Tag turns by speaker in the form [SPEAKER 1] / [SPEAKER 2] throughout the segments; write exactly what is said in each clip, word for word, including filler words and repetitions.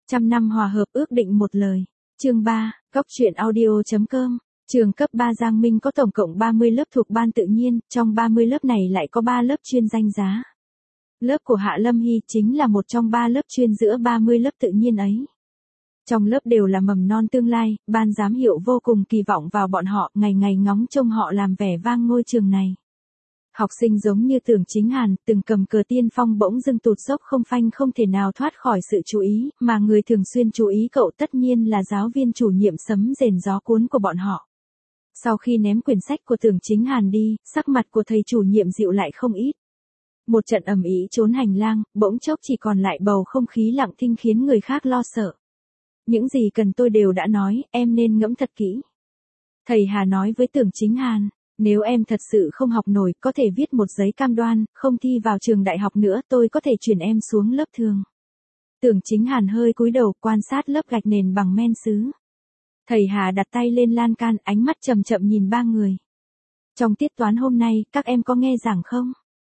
[SPEAKER 1] Trăm năm hòa hợp ước định một lời. Chương ba, Góc truyện audio.com. Trường cấp ba Giang Minh có tổng cộng ba mươi lớp thuộc ban tự nhiên, trong ba mươi lớp này lại có ba lớp chuyên danh giá. Lớp của Hạ Lâm Hy chính là một trong ba lớp chuyên giữa ba mươi lớp tự nhiên ấy. Trong lớp đều là mầm non tương lai, ban giám hiệu vô cùng kỳ vọng vào bọn họ, ngày ngày ngóng trông họ làm vẻ vang ngôi trường này. Học sinh giống như Tưởng Chính Hàn, từng cầm cờ tiên phong bỗng dưng tụt dốc không phanh không thể nào thoát khỏi sự chú ý, mà người thường xuyên chú ý cậu tất nhiên là giáo viên chủ nhiệm sấm rền gió cuốn của bọn họ. Sau khi ném quyển sách của Tưởng Chính Hàn đi, sắc mặt của thầy chủ nhiệm dịu lại không ít. Một trận ầm ĩ trốn hành lang, bỗng chốc chỉ còn lại bầu không khí lặng thinh khiến người khác lo sợ. Những gì cần tôi đều đã nói, em nên ngẫm thật kỹ. Thầy Hà nói với Tưởng Chính Hàn, nếu em thật sự không học nổi, có thể viết một giấy cam đoan, không thi vào trường đại học nữa, tôi có thể chuyển em xuống lớp thường. Tưởng Chính Hàn hơi cúi đầu quan sát lớp gạch nền bằng men sứ. Thầy Hà đặt tay lên lan can, ánh mắt chậm chậm nhìn ba người. Trong tiết toán hôm nay, các em có nghe giảng không?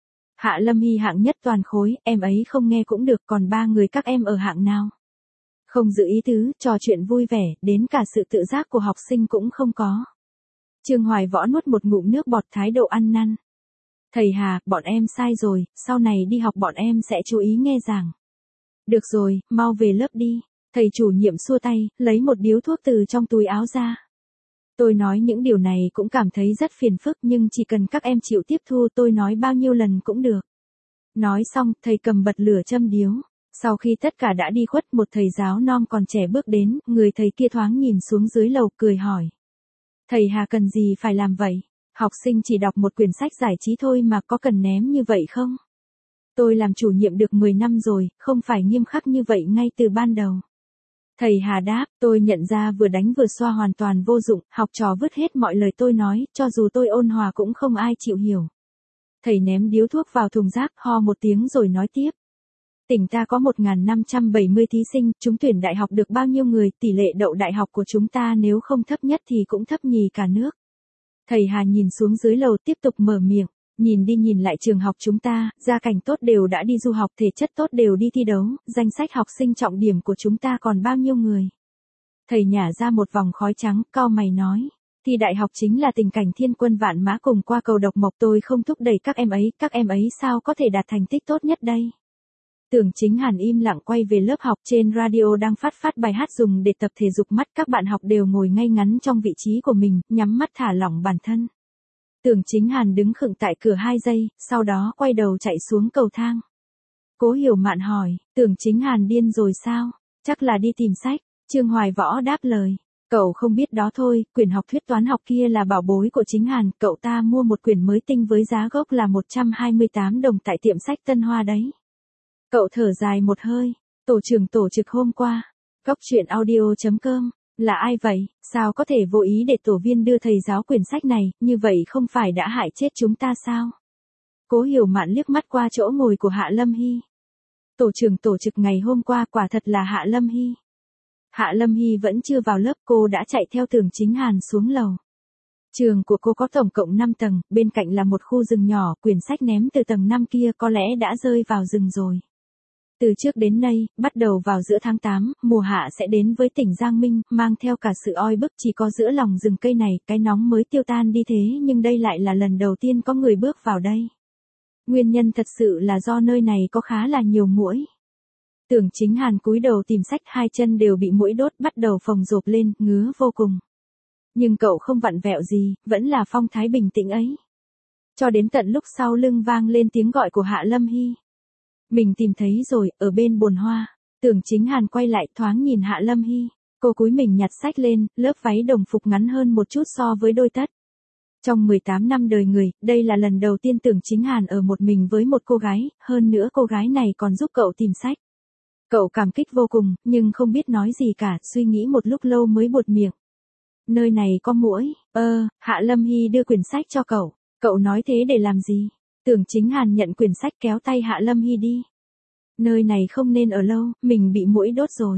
[SPEAKER 1] Hạ Lâm Hy hạng nhất toàn khối, em ấy không nghe cũng được, còn ba người các em ở hạng nào? Không giữ ý tứ, trò chuyện vui vẻ, đến cả sự tự giác của học sinh cũng không có. Trương Hoài Võ nuốt một ngụm nước bọt thái độ ăn năn. Thầy Hà, bọn em sai rồi, sau này đi học bọn em sẽ chú ý nghe giảng. Được rồi, mau về lớp đi. Thầy chủ nhiệm xua tay, lấy một điếu thuốc từ trong túi áo ra. Tôi nói những điều này cũng cảm thấy rất phiền phức nhưng chỉ cần các em chịu tiếp thu tôi nói bao nhiêu lần cũng được. Nói xong, thầy cầm bật lửa châm điếu. Sau khi tất cả đã đi khuất, một thầy giáo non còn trẻ bước đến, người thầy kia thoáng nhìn xuống dưới lầu cười hỏi. Thầy Hà cần gì phải làm vậy? Học sinh chỉ đọc một quyển sách giải trí thôi mà có cần ném như vậy không? Tôi làm chủ nhiệm được mười năm rồi, không phải nghiêm khắc như vậy ngay từ ban đầu. Thầy Hà đáp, tôi nhận ra vừa đánh vừa xoa hoàn toàn vô dụng, học trò vứt hết mọi lời tôi nói, cho dù tôi ôn hòa cũng không ai chịu hiểu. Thầy ném điếu thuốc vào thùng rác, ho một tiếng rồi nói tiếp. Tỉnh ta có một nghìn năm trăm bảy mươi thí sinh, chúng tuyển đại học được bao nhiêu người, tỷ lệ đậu đại học của chúng ta nếu không thấp nhất thì cũng thấp nhì cả nước. Thầy Hà nhìn xuống dưới lầu tiếp tục mở miệng, nhìn đi nhìn lại trường học chúng ta, gia cảnh tốt đều đã đi du học, thể chất tốt đều đi thi đấu, danh sách học sinh trọng điểm của chúng ta còn bao nhiêu người. Thầy nhả ra một vòng khói trắng, cau mày nói, thi đại học chính là tình cảnh thiên quân vạn mã cùng qua cầu độc mộc, tôi không thúc đẩy các em ấy, các em ấy sao có thể đạt thành tích tốt nhất đây. Tưởng Chính Hàn im lặng quay về lớp học, trên radio đang phát phát bài hát dùng để tập thể dục mắt, các bạn học đều ngồi ngay ngắn trong vị trí của mình, nhắm mắt thả lỏng bản thân. Tưởng Chính Hàn đứng khựng tại cửa hai giây, sau đó quay đầu chạy xuống cầu thang. Cố Hiểu Mạn hỏi, Tưởng Chính Hàn điên rồi sao? Chắc là đi tìm sách. Trương Hoài Võ đáp lời. Cậu không biết đó thôi, quyển học thuyết toán học kia là bảo bối của Chính Hàn, cậu ta mua một quyển mới tinh với giá gốc là một trăm hai mươi tám đồng tại tiệm sách Tân Hoa đấy. Cậu thở dài một hơi, tổ trưởng tổ trực hôm qua. Góc truyện audio.com. Là ai vậy, sao có thể vô ý để tổ viên đưa thầy giáo quyển sách này, như vậy không phải đã hại chết chúng ta sao? Cố Hiểu Mạn liếc mắt qua chỗ ngồi của Hạ Lâm Hy. Tổ trưởng tổ trực ngày hôm qua quả thật là Hạ Lâm Hy. Hạ Lâm Hy vẫn chưa vào lớp, cô đã chạy theo Tưởng Chính Hàn xuống lầu. Trường của cô có tổng cộng năm tầng, bên cạnh là một khu rừng nhỏ, quyển sách ném từ tầng năm kia có lẽ đã rơi vào rừng rồi. Từ trước đến nay, bắt đầu vào giữa tháng tám, mùa hạ sẽ đến với tỉnh Giang Minh, mang theo cả sự oi bức, chỉ có giữa lòng rừng cây này, cái nóng mới tiêu tan đi thế nhưng đây lại là lần đầu tiên có người bước vào đây. Nguyên nhân thật sự là do nơi này có khá là nhiều muỗi. Tưởng Chính Hàn cúi đầu tìm sách, hai chân đều bị muỗi đốt, bắt đầu phồng rộp lên, ngứa vô cùng. Nhưng cậu không vặn vẹo gì, vẫn là phong thái bình tĩnh ấy. Cho đến tận lúc sau lưng vang lên tiếng gọi của Hạ Lâm Hy. Mình tìm thấy rồi, ở bên bồn hoa. Tưởng Chính Hàn quay lại thoáng nhìn Hạ Lâm Hy. Cô cúi mình nhặt sách lên, lớp váy đồng phục ngắn hơn một chút so với đôi tất. Trong mười tám năm đời người, đây là lần đầu tiên Tưởng Chính Hàn ở một mình với một cô gái, hơn nữa cô gái này còn giúp cậu tìm sách. Cậu cảm kích vô cùng, nhưng không biết nói gì cả, suy nghĩ một lúc lâu mới buột miệng. Nơi này có muỗi, ơ, Hạ Lâm Hy đưa quyển sách cho cậu. Cậu nói thế để làm gì? Tưởng Chính Hàn nhận quyển sách kéo tay Hạ Lâm Hy đi. Nơi này không nên ở lâu, mình bị muỗi đốt rồi.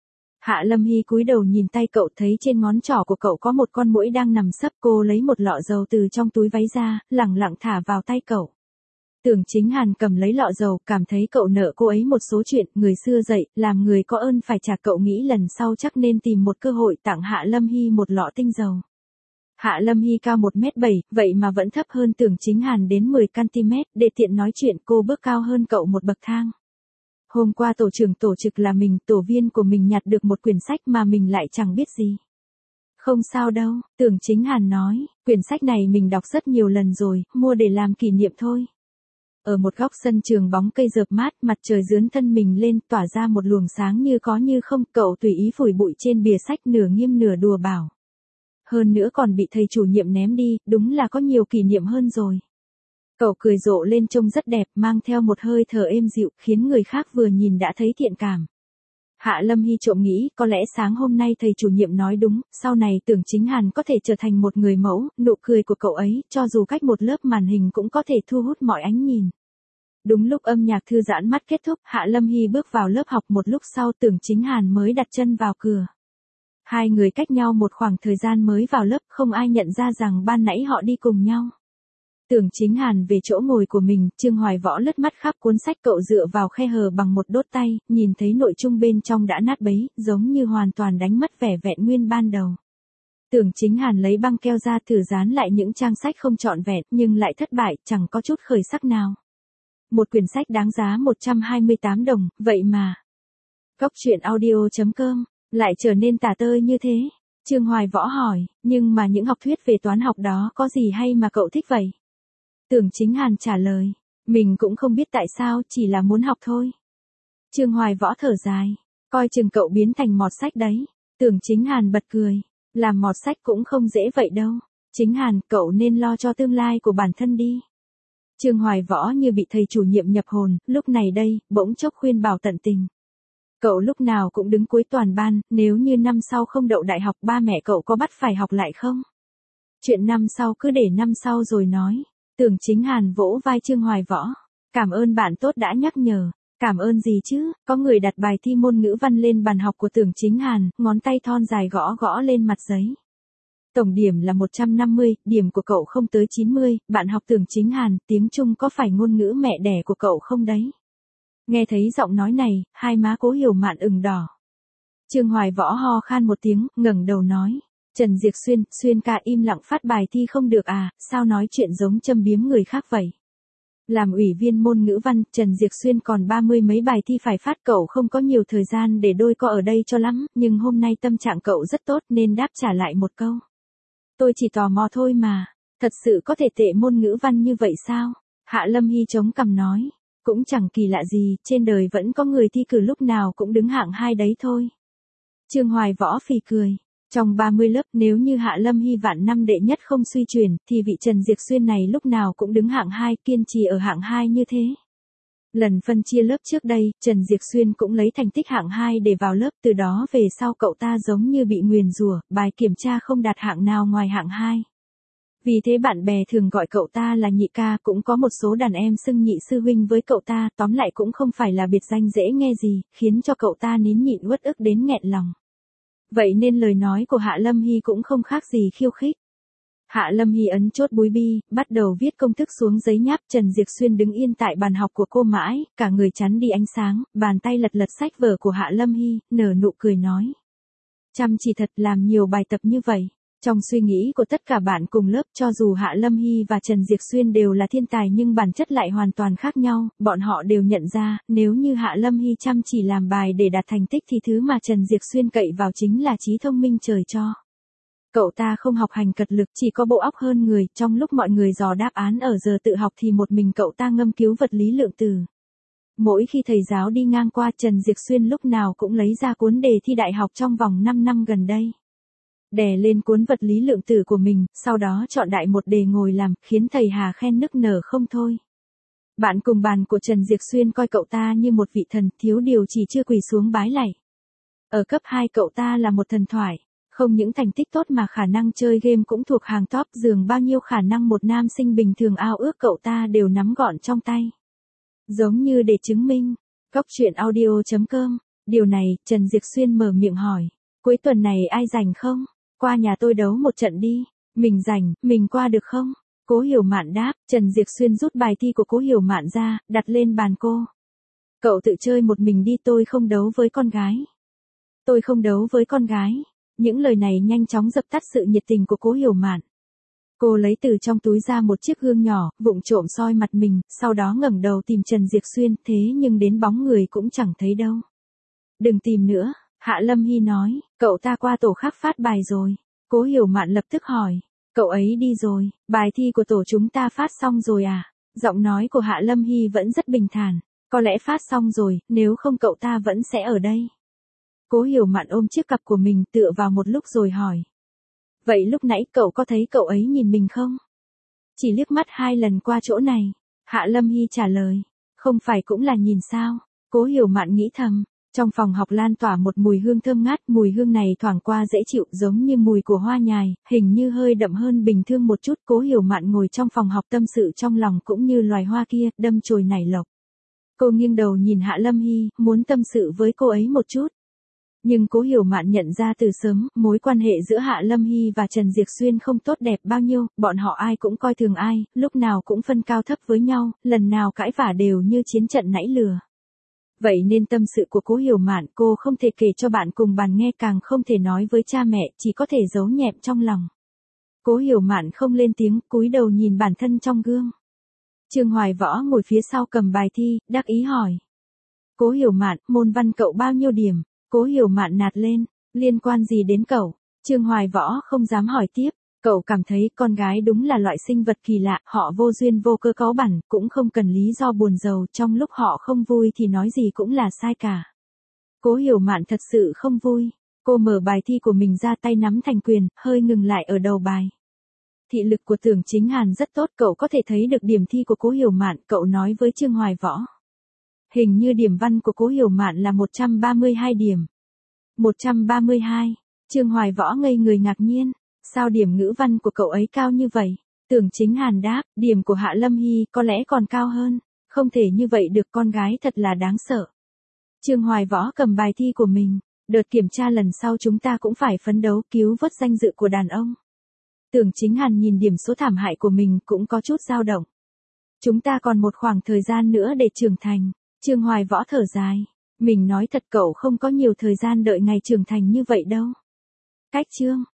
[SPEAKER 1] Hạ Lâm Hy cúi đầu nhìn tay cậu, thấy trên ngón trỏ của cậu có một con muỗi đang nằm sấp, cô lấy một lọ dầu từ trong túi váy ra, lẳng lặng thả vào tay cậu. Tưởng Chính Hàn cầm lấy lọ dầu, cảm thấy cậu nợ cô ấy một số chuyện, người xưa dạy, làm người có ơn phải trả, cậu nghĩ lần sau chắc nên tìm một cơ hội tặng Hạ Lâm Hy một lọ tinh dầu. Hạ Lâm Hy cao một mét bảy, vậy mà vẫn thấp hơn Tưởng Chính Hàn đến mười xăng-ti-mét, để tiện nói chuyện cô bước cao hơn cậu một bậc thang. Hôm qua tổ trưởng tổ trực là mình, tổ viên của mình nhặt được một quyển sách mà mình lại chẳng biết gì. Không sao đâu, Tưởng Chính Hàn nói, quyển sách này mình đọc rất nhiều lần rồi, mua để làm kỷ niệm thôi. Ở một góc sân trường bóng cây rợp mát, mặt trời dướn thân mình lên, tỏa ra một luồng sáng như có như không, cậu tùy ý phủi bụi trên bìa sách, nửa nghiêm nửa đùa bảo. Hơn nữa còn bị thầy chủ nhiệm ném đi, đúng là có nhiều kỷ niệm hơn rồi. Cậu cười rộ lên trông rất đẹp, mang theo một hơi thở êm dịu, khiến người khác vừa nhìn đã thấy thiện cảm. Hạ Lâm Hy trộm nghĩ, có lẽ sáng hôm nay thầy chủ nhiệm nói đúng, sau này Tưởng Chính Hàn có thể trở thành một người mẫu, nụ cười của cậu ấy, cho dù cách một lớp màn hình cũng có thể thu hút mọi ánh nhìn. Đúng lúc âm nhạc thư giãn mắt kết thúc, Hạ Lâm Hy bước vào lớp học, một lúc sau Tưởng Chính Hàn mới đặt chân vào cửa. Hai người cách nhau một khoảng thời gian mới vào lớp, không ai nhận ra rằng ban nãy họ đi cùng nhau. Tưởng Chính Hàn về chỗ ngồi của mình, Trương Hoài Võ lướt mắt khắp cuốn sách, cậu dựa vào khe hở bằng một đốt tay, nhìn thấy nội dung bên trong đã nát bấy, giống như hoàn toàn đánh mất vẻ vẹn nguyên ban đầu. Tưởng Chính Hàn lấy băng keo ra thử dán lại những trang sách không trọn vẹn, nhưng lại thất bại, chẳng có chút khởi sắc nào. Một quyển sách đáng giá một trăm hai mươi tám đồng, vậy mà. Cóc truyện audio chấm com lại trở nên tả tơi như thế. Trương Hoài Võ hỏi, nhưng mà những học thuyết về toán học đó có gì hay mà cậu thích vậy? Tưởng Chính Hàn trả lời, mình cũng không biết tại sao, chỉ là muốn học thôi. Trương Hoài Võ thở dài, coi chừng cậu biến thành mọt sách đấy. Tưởng Chính Hàn bật cười, làm mọt sách cũng không dễ vậy đâu. Chính Hàn, cậu nên lo cho tương lai của bản thân đi. Trương Hoài Võ như bị thầy chủ nhiệm nhập hồn, lúc này đây, bỗng chốc khuyên bảo tận tình. Cậu lúc nào cũng đứng cuối toàn ban, nếu như năm sau không đậu đại học, ba mẹ cậu có bắt phải học lại không? Chuyện năm sau cứ để năm sau rồi nói. Tưởng Chính Hàn vỗ vai Trương Hoài Võ. Cảm ơn bạn tốt đã nhắc nhở. Cảm ơn gì chứ, có người đặt bài thi môn ngữ văn lên bàn học của Tưởng Chính Hàn, ngón tay thon dài gõ gõ lên mặt giấy. Tổng điểm là một trăm năm mươi, điểm của cậu không tới chín mươi, bạn học Tưởng Chính Hàn, tiếng Trung có phải ngôn ngữ mẹ đẻ của cậu không đấy? Nghe thấy giọng nói này, hai má Cố Hiểu Mạn ửng đỏ. Trương Hoài Võ ho khan một tiếng, ngẩng đầu nói. Trần Diệc Xuyên, Xuyên ca im lặng phát bài thi không được à, sao nói chuyện giống châm biếm người khác vậy? Làm ủy viên môn ngữ văn, Trần Diệc Xuyên còn ba mươi mấy bài thi phải phát, cậu không có nhiều thời gian để đôi co ở đây cho lắm, nhưng hôm nay tâm trạng cậu rất tốt nên đáp trả lại một câu. Tôi chỉ tò mò thôi mà, thật sự có thể tệ môn ngữ văn như vậy sao? Hạ Lâm Hy chống cằm nói, cũng chẳng kỳ lạ gì, trên đời vẫn có người thi cử lúc nào cũng đứng hạng hai đấy thôi. Trương Hoài Võ phì cười. Trong ba mươi lớp, nếu như Hạ Lâm Hy vạn năm đệ nhất không suy chuyển, thì vị Trần Diệc Xuyên này lúc nào cũng đứng hạng hai, kiên trì ở hạng hai như thế. Lần phân chia lớp trước đây, Trần Diệc Xuyên cũng lấy thành tích hạng hai để vào lớp, từ đó về sau cậu ta giống như bị nguyền rủa, bài kiểm tra không đạt hạng nào ngoài hạng hai. Vì thế bạn bè thường gọi cậu ta là nhị ca, cũng có một số đàn em xưng nhị sư huynh với cậu ta, tóm lại cũng không phải là biệt danh dễ nghe gì, khiến cho cậu ta nín nhịn uất ức đến nghẹn lòng. Vậy nên lời nói của Hạ Lâm Hy cũng không khác gì khiêu khích. Hạ Lâm Hy ấn chốt búi bi, bắt đầu viết công thức xuống giấy nháp. Trần Diệc Xuyên đứng yên tại bàn học của cô mãi, cả người chắn đi ánh sáng, bàn tay lật lật sách vở của Hạ Lâm Hy, nở nụ cười nói. Chăm chỉ thật, làm nhiều bài tập như vậy. Trong suy nghĩ của tất cả bạn cùng lớp, cho dù Hạ Lâm Hy và Trần Diệc Xuyên đều là thiên tài nhưng bản chất lại hoàn toàn khác nhau, bọn họ đều nhận ra, nếu như Hạ Lâm Hy chăm chỉ làm bài để đạt thành tích thì thứ mà Trần Diệc Xuyên cậy vào chính là trí thông minh trời cho. Cậu ta không học hành cật lực, chỉ có bộ óc hơn người, trong lúc mọi người dò đáp án ở giờ tự học thì một mình cậu ta ngâm cứu vật lý lượng tử. Mỗi khi thầy giáo đi ngang qua, Trần Diệc Xuyên lúc nào cũng lấy ra cuốn đề thi đại học trong vòng năm năm gần đây. Đè lên cuốn vật lý lượng tử của mình, sau đó chọn đại một đề ngồi làm, khiến thầy Hà khen nức nở không thôi. Bạn cùng bàn của Trần Diệc Xuyên coi cậu ta như một vị thần, thiếu điều chỉ chưa quỳ xuống bái lạy. Ở cấp hai cậu ta là một thần thoại, không những thành tích tốt mà khả năng chơi game cũng thuộc hàng top, dường bao nhiêu khả năng một nam sinh bình thường ao ước cậu ta đều nắm gọn trong tay. Giống như để chứng minh. Cóc truyện audio chấm com. Điều này, Trần Diệc Xuyên mở miệng hỏi. Cuối tuần này ai rảnh không? Qua nhà tôi đấu một trận đi. Mình rảnh, mình qua được không? Cố Hiểu Mạn đáp, Trần Diệc Xuyên rút bài thi của Cố Hiểu Mạn ra, đặt lên bàn cô. Cậu tự chơi một mình đi, tôi không đấu với con gái. Tôi không đấu với con gái. Những lời này nhanh chóng dập tắt sự nhiệt tình của Cố Hiểu Mạn. Cô lấy từ trong túi ra một chiếc gương nhỏ, vụng trộm soi mặt mình, sau đó ngẩng đầu tìm Trần Diệc Xuyên, thế nhưng đến bóng người cũng chẳng thấy đâu. Đừng tìm nữa, Hạ Lâm Hy nói, cậu ta qua tổ khác phát bài rồi. Cố Hiểu Mạn lập tức hỏi, cậu ấy đi rồi, bài thi của tổ chúng ta phát xong rồi à? Giọng nói của Hạ Lâm Hy vẫn rất bình thản, có lẽ phát xong rồi, nếu không cậu ta vẫn sẽ ở đây. Cố Hiểu Mạn ôm chiếc cặp của mình tựa vào một lúc rồi hỏi. Vậy lúc nãy cậu có thấy cậu ấy nhìn mình không? Chỉ liếc mắt hai lần qua chỗ này. Hạ Lâm Hy trả lời. Không phải cũng là nhìn sao? Cố Hiểu Mạn nghĩ thầm. Trong phòng học lan tỏa một mùi hương thơm ngát. Mùi hương này thoảng qua dễ chịu giống như mùi của hoa nhài. Hình như hơi đậm hơn bình thường một chút. Cố Hiểu Mạn ngồi trong phòng học tâm sự trong lòng cũng như loài hoa kia đâm chồi nảy lộc. Cô nghiêng đầu nhìn Hạ Lâm Hy, muốn tâm sự với cô ấy một chút. Nhưng Cố Hiểu Mạn nhận ra từ sớm, mối quan hệ giữa Hạ Lâm Hy và Trần Diệc Xuyên không tốt đẹp bao nhiêu, bọn họ ai cũng coi thường ai, lúc nào cũng phân cao thấp với nhau, lần nào cãi vả đều như chiến trận nảy lửa. Vậy nên tâm sự của Cố Hiểu Mạn cô không thể kể cho bạn cùng bàn nghe, càng không thể nói với cha mẹ, chỉ có thể giấu nhẹm trong lòng. Cố Hiểu Mạn không lên tiếng, cúi đầu nhìn bản thân trong gương. Trương Hoài Võ ngồi phía sau cầm bài thi, đắc ý hỏi. Cố Hiểu Mạn, môn văn cậu bao nhiêu điểm? Cố Hiểu Mạn nạt lên, liên quan gì đến cậu? Trương Hoài Võ không dám hỏi tiếp, cậu cảm thấy con gái đúng là loại sinh vật kỳ lạ, họ vô duyên vô cớ cáu bẳn, cũng không cần lý do buồn rầu, trong lúc họ không vui thì nói gì cũng là sai cả. Cố Hiểu Mạn thật sự không vui, cô mở bài thi của mình ra, tay nắm thành quyền, hơi ngừng lại ở đầu bài. Thị lực của Tưởng Chính Hàn rất tốt, cậu có thể thấy được điểm thi của Cố Hiểu Mạn, cậu nói với Trương Hoài Võ. Hình như điểm văn của Cố Hiểu Mạn là một trăm ba mươi hai điểm. một trăm ba mươi hai, Trương Hoài Võ ngây người ngạc nhiên, sao điểm ngữ văn của cậu ấy cao như vậy? Tưởng Chính Hàn đáp, điểm của Hạ Lâm Hy có lẽ còn cao hơn, không thể như vậy được, con gái thật là đáng sợ. Trương Hoài Võ cầm bài thi của mình, đợt kiểm tra lần sau chúng ta cũng phải phấn đấu cứu vớt danh dự của đàn ông. Tưởng Chính Hàn nhìn điểm số thảm hại của mình cũng có chút dao động. Chúng ta còn một khoảng thời gian nữa để trưởng thành. Trương Hoài Võ thở dài. Mình nói thật, cậu không có nhiều thời gian đợi ngày trưởng thành như vậy đâu. Cách chương.